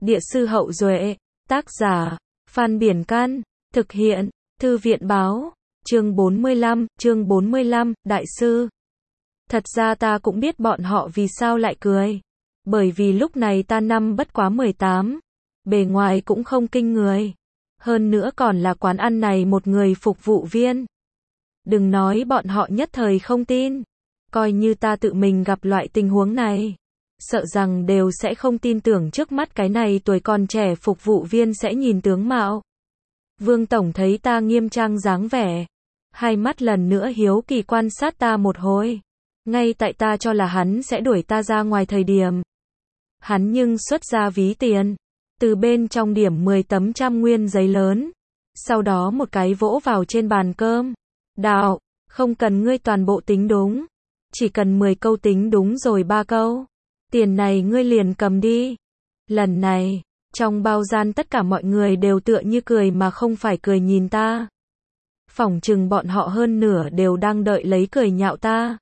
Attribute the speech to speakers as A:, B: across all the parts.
A: Địa sư Hậu Duệ, tác giả, Phan Biển Can, thực hiện, Thư viện báo, chương 45, Đại sư. Thật ra ta cũng biết bọn họ vì sao lại cười. Bởi vì lúc này ta năm bất quá 18, bề ngoài cũng không kinh người. Hơn nữa còn là quán ăn này một người phục vụ viên. Đừng nói bọn họ nhất thời không tin. Coi như ta tự mình gặp loại tình huống này, sợ rằng đều sẽ không tin tưởng trước mắt cái này tuổi còn trẻ phục vụ viên sẽ nhìn tướng mạo. Vương Tổng thấy ta nghiêm trang dáng vẻ, hai mắt lần nữa hiếu kỳ quan sát ta một hồi. Ngay tại ta cho là hắn sẽ đuổi ta ra ngoài thời điểm, hắn nhưng xuất ra ví tiền, từ bên trong điểm 10 tấm 100 nguyên giấy lớn, sau đó một cái vỗ vào trên bàn cơm. Đạo, không cần ngươi toàn bộ tính đúng, chỉ cần 10 câu tính đúng rồi 3 câu. Tiền này ngươi liền cầm đi. Lần này, trong bao gian tất cả mọi người đều tựa như cười mà không phải cười nhìn ta. Phỏng chừng bọn họ hơn nửa đều đang đợi lấy cười nhạo ta.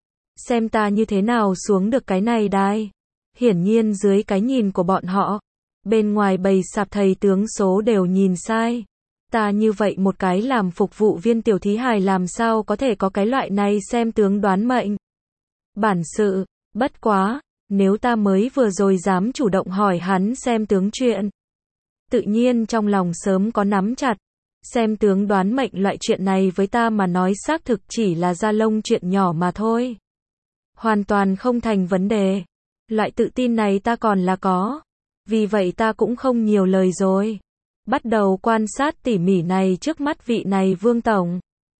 A: Xem ta như thế nào xuống được cái này đai. Hiển nhiên dưới cái nhìn của bọn họ, bên ngoài bầy sạp thầy tướng số đều nhìn sai. Ta như vậy một cái làm phục vụ viên tiểu thí hài làm sao có thể có cái loại này xem tướng đoán mệnh. Bản sự, bất quá, nếu ta mới vừa rồi dám chủ động hỏi hắn xem tướng chuyện. Tự nhiên trong lòng sớm có nắm chặt. Xem tướng đoán mệnh loại chuyện này với ta mà nói xác thực chỉ là da lông chuyện nhỏ mà thôi. Hoàn toàn không thành vấn đề. Loại tự tin này ta còn là có. Vì vậy ta cũng không nhiều lời rồi. Bắt đầu quan sát tỉ mỉ này trước mắt vị này Vương Tổng.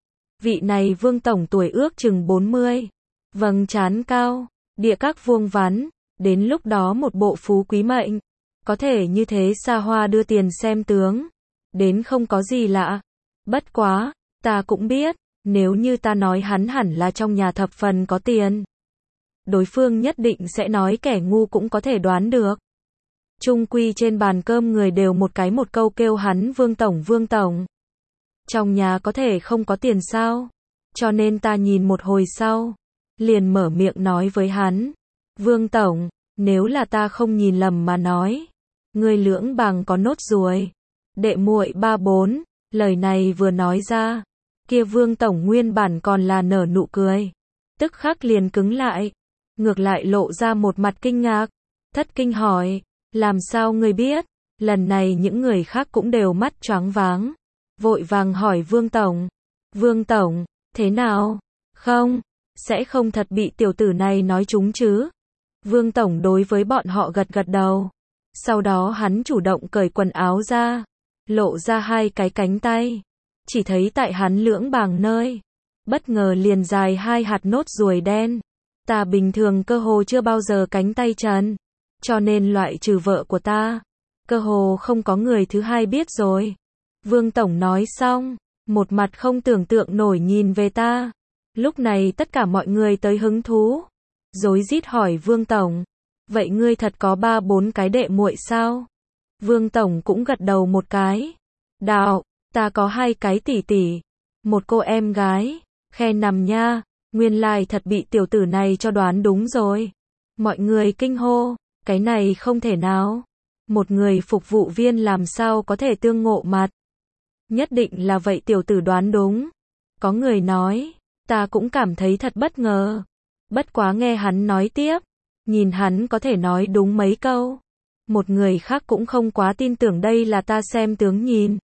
A: Vị này Vương Tổng tuổi ước chừng 40. Vầng trán cao, địa các vuông vắn, đến lúc đó một bộ phú quý mệnh. Có thể như thế xa hoa đưa tiền xem tướng. Đến không có gì lạ. Bất quá, ta cũng biết, nếu như ta nói hắn hẳn là trong nhà thập phần có tiền, đối phương nhất định sẽ nói kẻ ngu cũng có thể đoán được. Chung quy trên bàn cơm người đều một câu kêu hắn Vương Tổng. Trong nhà có thể không có tiền sao? Cho nên ta nhìn một hồi sau, liền mở miệng nói với hắn. Vương Tổng, nếu là ta không nhìn lầm mà nói, ngươi lưỡng bàng có nốt ruồi. Đệ muội 34, lời này vừa nói ra, kia Vương Tổng nguyên bản còn là nở nụ cười. Tức khắc liền cứng lại, ngược lại lộ ra một mặt kinh ngạc, thất kinh hỏi. Làm sao ngươi biết? Lần này những người khác cũng đều mắt choáng váng, vội vàng hỏi Vương Tổng. Vương Tổng, thế nào? Không, sẽ không thật bị tiểu tử này nói trúng chứ? Vương Tổng đối với bọn họ gật gật đầu. Sau đó hắn chủ động cởi quần áo ra, lộ ra hai cái cánh tay. Chỉ thấy tại hắn lưỡng bàng nơi, bất ngờ liền dài hai hạt nốt ruồi đen. Ta bình thường cơ hồ chưa bao giờ cánh tay trần, cho nên loại trừ vợ của ta, cơ hồ không có người thứ hai biết rồi. Vương Tổng nói xong, một mặt không tưởng tượng nổi nhìn về ta. Lúc này tất cả mọi người tới hứng thú, rối rít hỏi Vương Tổng, vậy ngươi thật có 3-4 cái đệ muội sao? Vương Tổng cũng gật đầu một cái. Đạo, ta có 2 cái tỷ tỷ, một cô em gái. Khe nằm nha, nguyên lai thật bị tiểu tử này cho đoán đúng rồi. Mọi người kinh hô, cái này không thể nào. Một người phục vụ viên làm sao có thể tương ngộ mặt. Nhất định là vậy tiểu tử đoán đúng. Có người nói, ta cũng cảm thấy thật bất ngờ. Bất quá nghe hắn nói tiếp, nhìn hắn có thể nói đúng mấy câu. Một người khác cũng không quá tin tưởng đây là ta xem tướng nhìn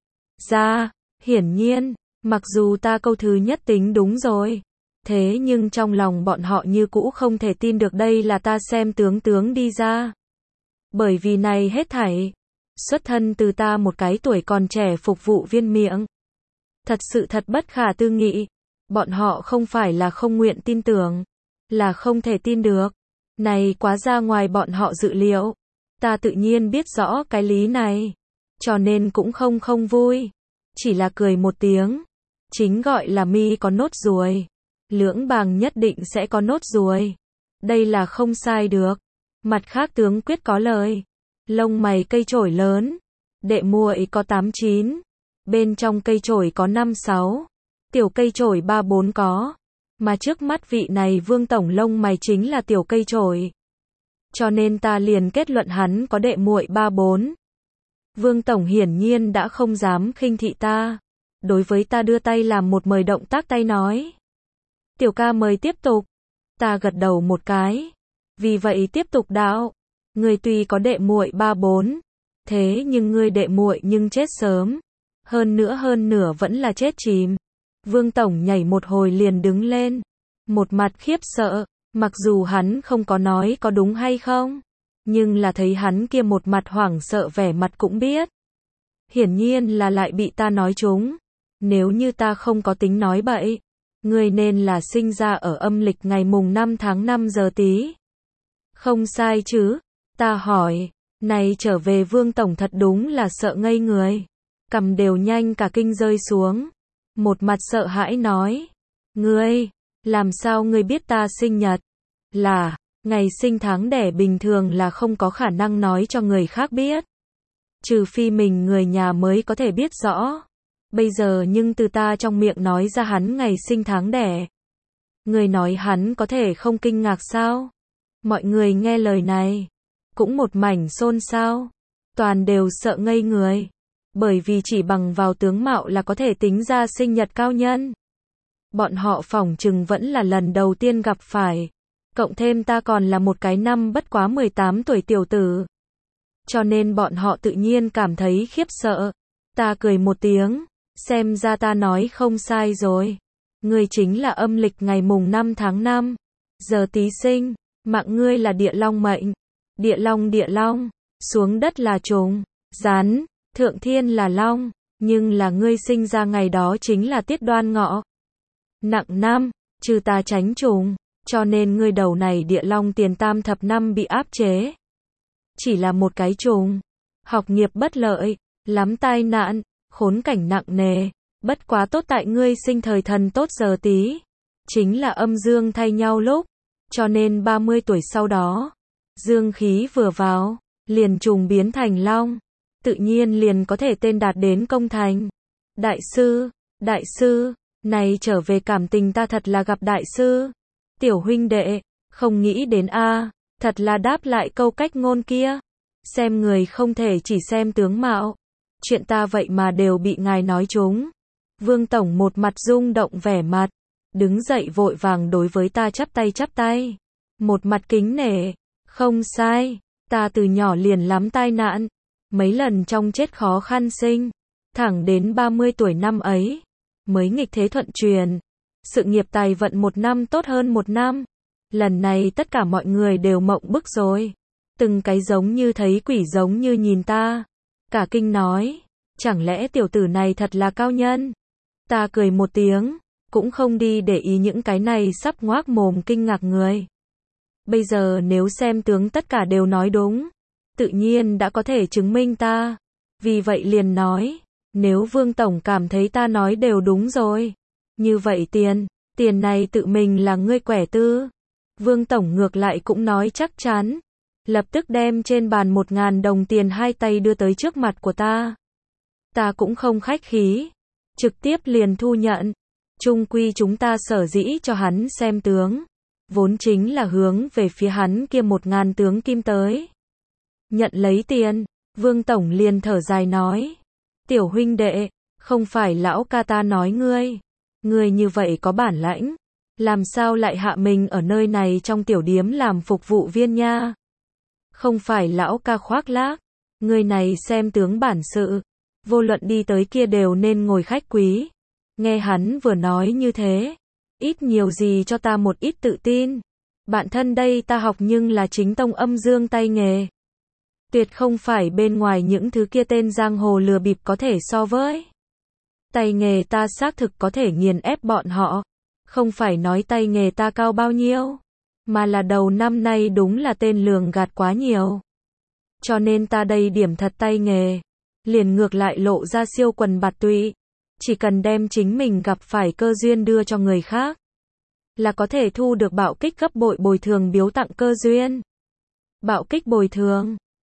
A: ra. Hiển nhiên, mặc dù ta câu thứ nhất tính đúng rồi, thế nhưng trong lòng bọn họ như cũ không thể tin được đây là ta xem tướng đi ra. Bởi vì này hết thảy xuất thân từ ta một cái tuổi còn trẻ phục vụ viên miệng. Thật sự thật bất khả tư nghị. Bọn họ không phải là không nguyện tin tưởng, là không thể tin được. Này quá ra ngoài bọn họ dự liệu. Ta tự nhiên biết rõ cái lý này, cho nên cũng không vui, chỉ là cười một tiếng. Chính gọi là mi có nốt ruồi, lưỡng bàng nhất định sẽ có nốt ruồi. Đây là không sai được. Mặt khác tướng quyết có lời, lông mày cây chổi lớn, đệ muội có 8-9, bên trong cây chổi có 5-6, tiểu cây chổi 3-4 có, mà trước mắt vị này Vương Tổng lông mày chính là tiểu cây chổi. cho nên ta liền kết luận hắn có đệ muội 3-4. Vương Tổng hiển nhiên đã không dám khinh thị ta. Đối với ta đưa tay làm một mời động tác tay nói. Tiểu ca mời tiếp tục. Ta gật đầu một cái. Vì vậy tiếp tục đạo. Ngươi tuy có đệ muội 3-4, thế nhưng ngươi đệ muội nhưng chết sớm. Hơn nửa vẫn là chết chìm. Vương Tổng nhảy một hồi liền đứng lên. Một mặt khiếp sợ. Mặc dù hắn không có nói có đúng hay không. Nhưng là thấy hắn kia một mặt hoảng sợ vẻ mặt cũng biết. Hiển nhiên là lại bị ta nói trúng. Nếu như ta không có tính nói bậy. Ngươi nên là sinh ra ở âm lịch ngày mùng 5 tháng 5 giờ tí. Không sai chứ? Ta hỏi. Này trở về Vương Tổng thật đúng là sợ ngây người. Cằm đều nhanh cả kinh rơi xuống. Một mặt sợ hãi nói. Ngươi, làm sao ngươi biết ta sinh nhật? Là, ngày sinh tháng đẻ bình thường là không có khả năng nói cho người khác biết. Trừ phi mình người nhà mới có thể biết rõ. Bây giờ nhưng từ ta trong miệng nói ra hắn ngày sinh tháng đẻ. Người nói hắn có thể không kinh ngạc sao? Mọi người nghe lời này. Cũng một mảnh xôn xao. Toàn đều sợ ngây người. Bởi vì chỉ bằng vào tướng mạo là có thể tính ra sinh nhật cao nhân. Bọn họ phỏng chừng vẫn là lần đầu tiên gặp phải. Cộng thêm ta còn là một cái năm bất quá 18 tuổi tiểu tử. Cho nên bọn họ tự nhiên cảm thấy khiếp sợ. Ta cười một tiếng. Xem ra ta nói không sai rồi. Ngươi chính là âm lịch ngày mùng 5 tháng 5. Giờ tí sinh. Mạng ngươi là địa long mệnh. Địa long. Xuống đất là trùng. Rắn. Thượng thiên là long. Nhưng là ngươi sinh ra ngày đó chính là tiết đoan ngọ. Nặng năm. Trừ ta tránh trùng. Cho nên ngươi đầu này địa long tiền tam thập năm bị áp chế. Chỉ là một cái trùng. Học nghiệp bất lợi. Lắm tai nạn. Khốn cảnh nặng nề. Bất quá tốt tại ngươi sinh thời thần tốt giờ tí. Chính là âm dương thay nhau lúc. Cho nên 30 tuổi sau đó. Dương khí vừa vào. Liền trùng biến thành long. Tự nhiên liền có thể tên đạt đến công thành. Đại sư. Này trở về cảm tình ta thật là gặp đại sư. Tiểu huynh đệ. Không nghĩ đến a. Thật là đáp lại câu cách ngôn kia. Xem người không thể chỉ xem tướng mạo. Chuyện ta vậy mà đều bị ngài nói trúng. Vương Tổng một mặt rung động vẻ mặt. Đứng dậy vội vàng đối với ta chắp tay. Một mặt kính nể. Không sai. Ta từ nhỏ liền lắm tai nạn. Mấy lần trong chết khó khăn sinh. Thẳng đến 30 tuổi năm ấy. Mới nghịch thế thuận truyền. Sự nghiệp tài vận một năm tốt hơn một năm. Lần này tất cả mọi người đều mộng bức rồi. Từng cái giống như thấy quỷ giống như nhìn ta. Cả kinh nói. Chẳng lẽ tiểu tử này thật là cao nhân? Ta cười một tiếng. Cũng không đi để ý những cái này sắp ngoác mồm kinh ngạc người. Bây giờ nếu xem tướng tất cả đều nói đúng. Tự nhiên đã có thể chứng minh ta. Vì vậy liền nói. Nếu Vương Tổng cảm thấy ta nói đều đúng rồi. Như vậy tiền này tự mình là ngươi quẻ tư. Vương Tổng ngược lại cũng nói chắc chắn. Lập tức đem trên bàn 1.000 đồng tiền hai tay đưa tới trước mặt của ta. Ta cũng không khách khí. Trực tiếp liền thu nhận. Chung quy chúng ta sở dĩ cho hắn xem tướng. Vốn chính là hướng về phía hắn kia 1.000 tướng kim tới. Nhận lấy tiền. Vương Tổng liền thở dài nói. Tiểu huynh đệ. Không phải lão ca ta nói ngươi. Ngươi như vậy có bản lãnh. Làm sao lại hạ mình ở nơi này trong tiểu điếm làm phục vụ viên nha. Không phải lão ca khoác lác. Ngươi này xem tướng bản sự. Vô luận đi tới kia đều nên ngồi khách quý. Nghe hắn vừa nói như thế. Ít nhiều gì cho ta một ít tự tin. Bạn thân đây ta học nhưng là chính tông âm dương tay nghề. Tuyệt không phải bên ngoài những thứ kia tên giang hồ lừa bịp có thể so với. Tay nghề ta xác thực có thể nghiền ép bọn họ. Không phải nói tay nghề ta cao bao nhiêu. Mà là đầu năm nay đúng là tên lường gạt quá nhiều. Cho nên ta đây điểm thật tay nghề. Liền ngược lại lộ ra siêu quần bạt tụy. Chỉ cần đem chính mình gặp phải cơ duyên đưa cho người khác. Là có thể thu được bạo kích gấp bội bồi thường biếu tặng cơ duyên. Bạo kích bồi thường.